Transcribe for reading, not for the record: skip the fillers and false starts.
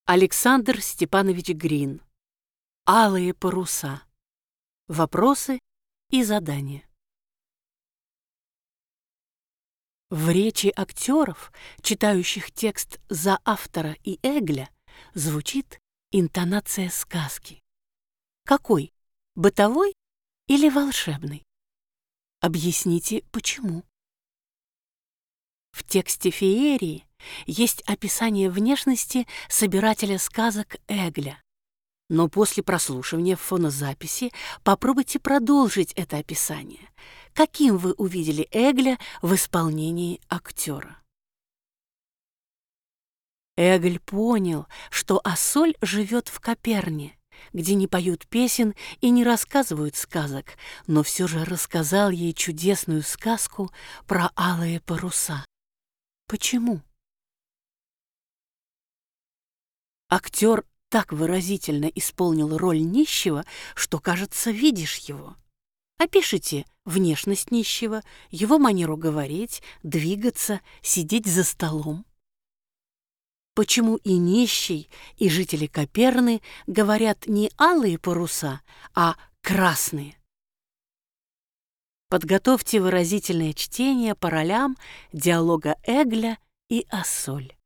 Александр Степанович Грин. Алые паруса. Вопросы и задания. В речи актеров, читающих текст за автора и Эгля, звучит интонация сказки. Какой? Бытовой или волшебный? Объясните, почему. В тексте феерии есть описание внешности собирателя сказок Эгля. Но после прослушивания фонозаписи попробуйте продолжить это описание. Каким вы увидели Эгля в исполнении актера? Эгль понял, что Ассоль живет в Коперне, где не поют песен и не рассказывают сказок, но все же рассказал ей чудесную сказку про алые паруса. Почему? Актер так выразительно исполнил роль нищего, что, кажется, видишь его. Опишите внешность нищего, его манеру говорить, двигаться, сидеть за столом. Почему и нищий, и жители Коперны говорят не алые паруса, а красные? Подготовьте выразительное чтение по ролям диалога Эгля и Ассоль.